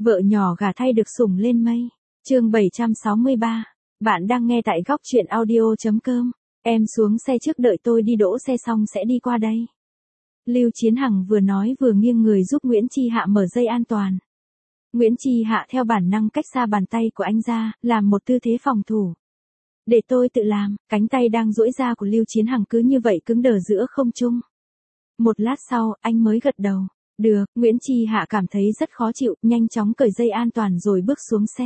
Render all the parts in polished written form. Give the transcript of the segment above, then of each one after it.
Vợ nhỏ gả thay được sủng lên mây. Chương 763. Bạn đang nghe tại góc truyện audio.com. Em xuống xe trước, đợi tôi đi đỗ xe xong sẽ đi qua đây. Lưu Chiến Hằng vừa nói vừa nghiêng người giúp Nguyễn Chi Hạ mở dây an toàn. Nguyễn Chi Hạ theo bản năng cách xa bàn tay của anh ra, làm một tư thế phòng thủ. Để tôi tự làm. Cánh tay đang duỗi ra của Lưu Chiến Hằng cứ như vậy cứng đờ giữa không trung. Một lát sau, anh mới gật đầu. Được. Nguyễn Chi Hạ cảm thấy rất khó chịu, nhanh chóng cởi dây an toàn rồi bước xuống xe.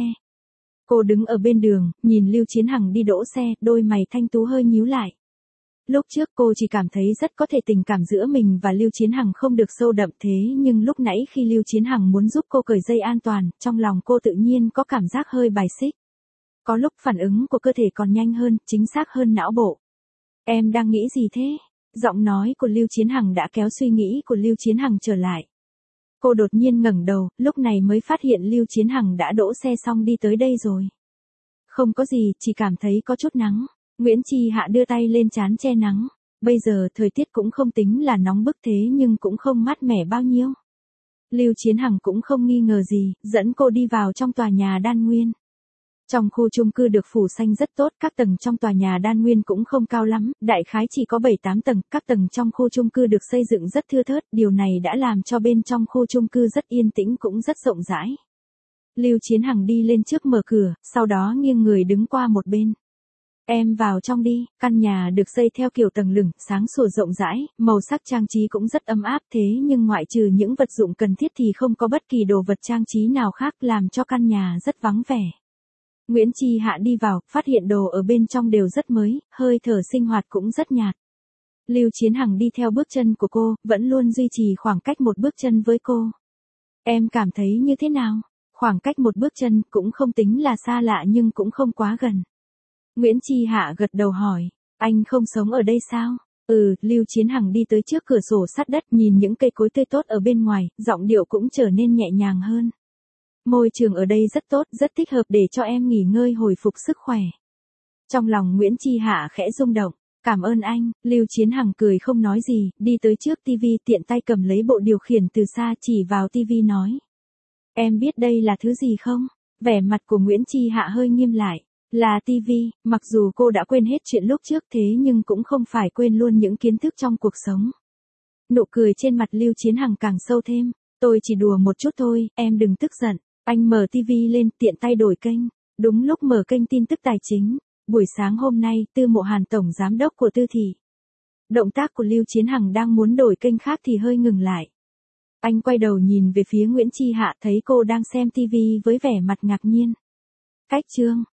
Cô đứng ở bên đường, nhìn Lưu Chiến Hằng đi đỗ xe, đôi mày thanh tú hơi nhíu lại. Lúc trước cô chỉ cảm thấy rất có thể tình cảm giữa mình và Lưu Chiến Hằng không được sâu đậm thế, nhưng lúc nãy khi Lưu Chiến Hằng muốn giúp cô cởi dây an toàn, trong lòng cô tự nhiên có cảm giác hơi bài xích. Có lúc phản ứng của cơ thể còn nhanh hơn, chính xác hơn não bộ. Em đang nghĩ gì thế? Giọng nói của Lưu Chiến Hằng đã kéo suy nghĩ của Lưu Chiến Hằng trở lại. Cô đột nhiên ngẩng đầu, lúc này mới phát hiện Lưu Chiến Hằng đã đỗ xe xong đi tới đây rồi. Không có gì, chỉ cảm thấy có chút nắng. Nguyễn Chi Hạ đưa tay lên trán che nắng. Bây giờ thời tiết cũng không tính là nóng bức thế nhưng cũng không mát mẻ bao nhiêu. Lưu Chiến Hằng cũng không nghi ngờ gì, dẫn cô đi vào trong tòa nhà Đan Nguyên. Trong khu chung cư được phủ xanh rất tốt, các tầng trong tòa nhà Đan Nguyên cũng không cao lắm, đại khái chỉ có 7-8 tầng, các tầng trong khu chung cư được xây dựng rất thưa thớt, điều này đã làm cho bên trong khu chung cư rất yên tĩnh cũng rất rộng rãi. Lưu Chiến Hằng đi lên trước mở cửa, sau đó nghiêng người đứng qua một bên. Em vào trong đi. Căn nhà được xây theo kiểu tầng lửng, sáng sủa rộng rãi, màu sắc trang trí cũng rất ấm áp thế nhưng ngoại trừ những vật dụng cần thiết thì không có bất kỳ đồ vật trang trí nào khác, làm cho căn nhà rất vắng vẻ. Nguyễn Chi Hạ đi vào, phát hiện đồ ở bên trong đều rất mới, hơi thở sinh hoạt cũng rất nhạt. Lưu Chiến Hằng đi theo bước chân của cô, vẫn luôn duy trì khoảng cách một bước chân với cô. Em cảm thấy như thế nào? Khoảng cách một bước chân cũng không tính là xa lạ nhưng cũng không quá gần. Nguyễn Chi Hạ gật đầu hỏi, anh không sống ở đây sao? Lưu Chiến Hằng đi tới trước cửa sổ sát đất, nhìn những cây cối tươi tốt ở bên ngoài, giọng điệu cũng trở nên nhẹ nhàng hơn. Môi trường ở đây rất tốt, rất thích hợp để cho em nghỉ ngơi hồi phục sức khỏe. Trong lòng Nguyễn Chi Hạ khẽ rung động. Cảm ơn anh. Lưu Chiến Hằng cười không nói gì, đi tới trước tivi, tiện tay cầm lấy bộ điều khiển từ xa chỉ vào tivi nói. Em biết đây là thứ gì không? Vẻ mặt của Nguyễn Chi Hạ hơi nghiêm lại. Là tivi. Mặc dù cô đã quên hết chuyện lúc trước thế nhưng cũng không phải quên luôn những kiến thức trong cuộc sống. Nụ cười trên mặt Lưu Chiến Hằng càng sâu thêm. Tôi chỉ đùa một chút thôi, em đừng tức giận. Anh mở tivi lên, tiện tay đổi kênh. Đúng lúc mở kênh tin tức tài chính. Buổi sáng hôm nay, Tư Mộ Hàn tổng giám đốc của Tư Thị. Động tác của Lưu Chiến Hằng đang muốn đổi kênh khác thì hơi ngừng lại. Anh quay đầu nhìn về phía Nguyễn Chi Hạ, thấy cô đang xem tivi với vẻ mặt ngạc nhiên. Cách chương.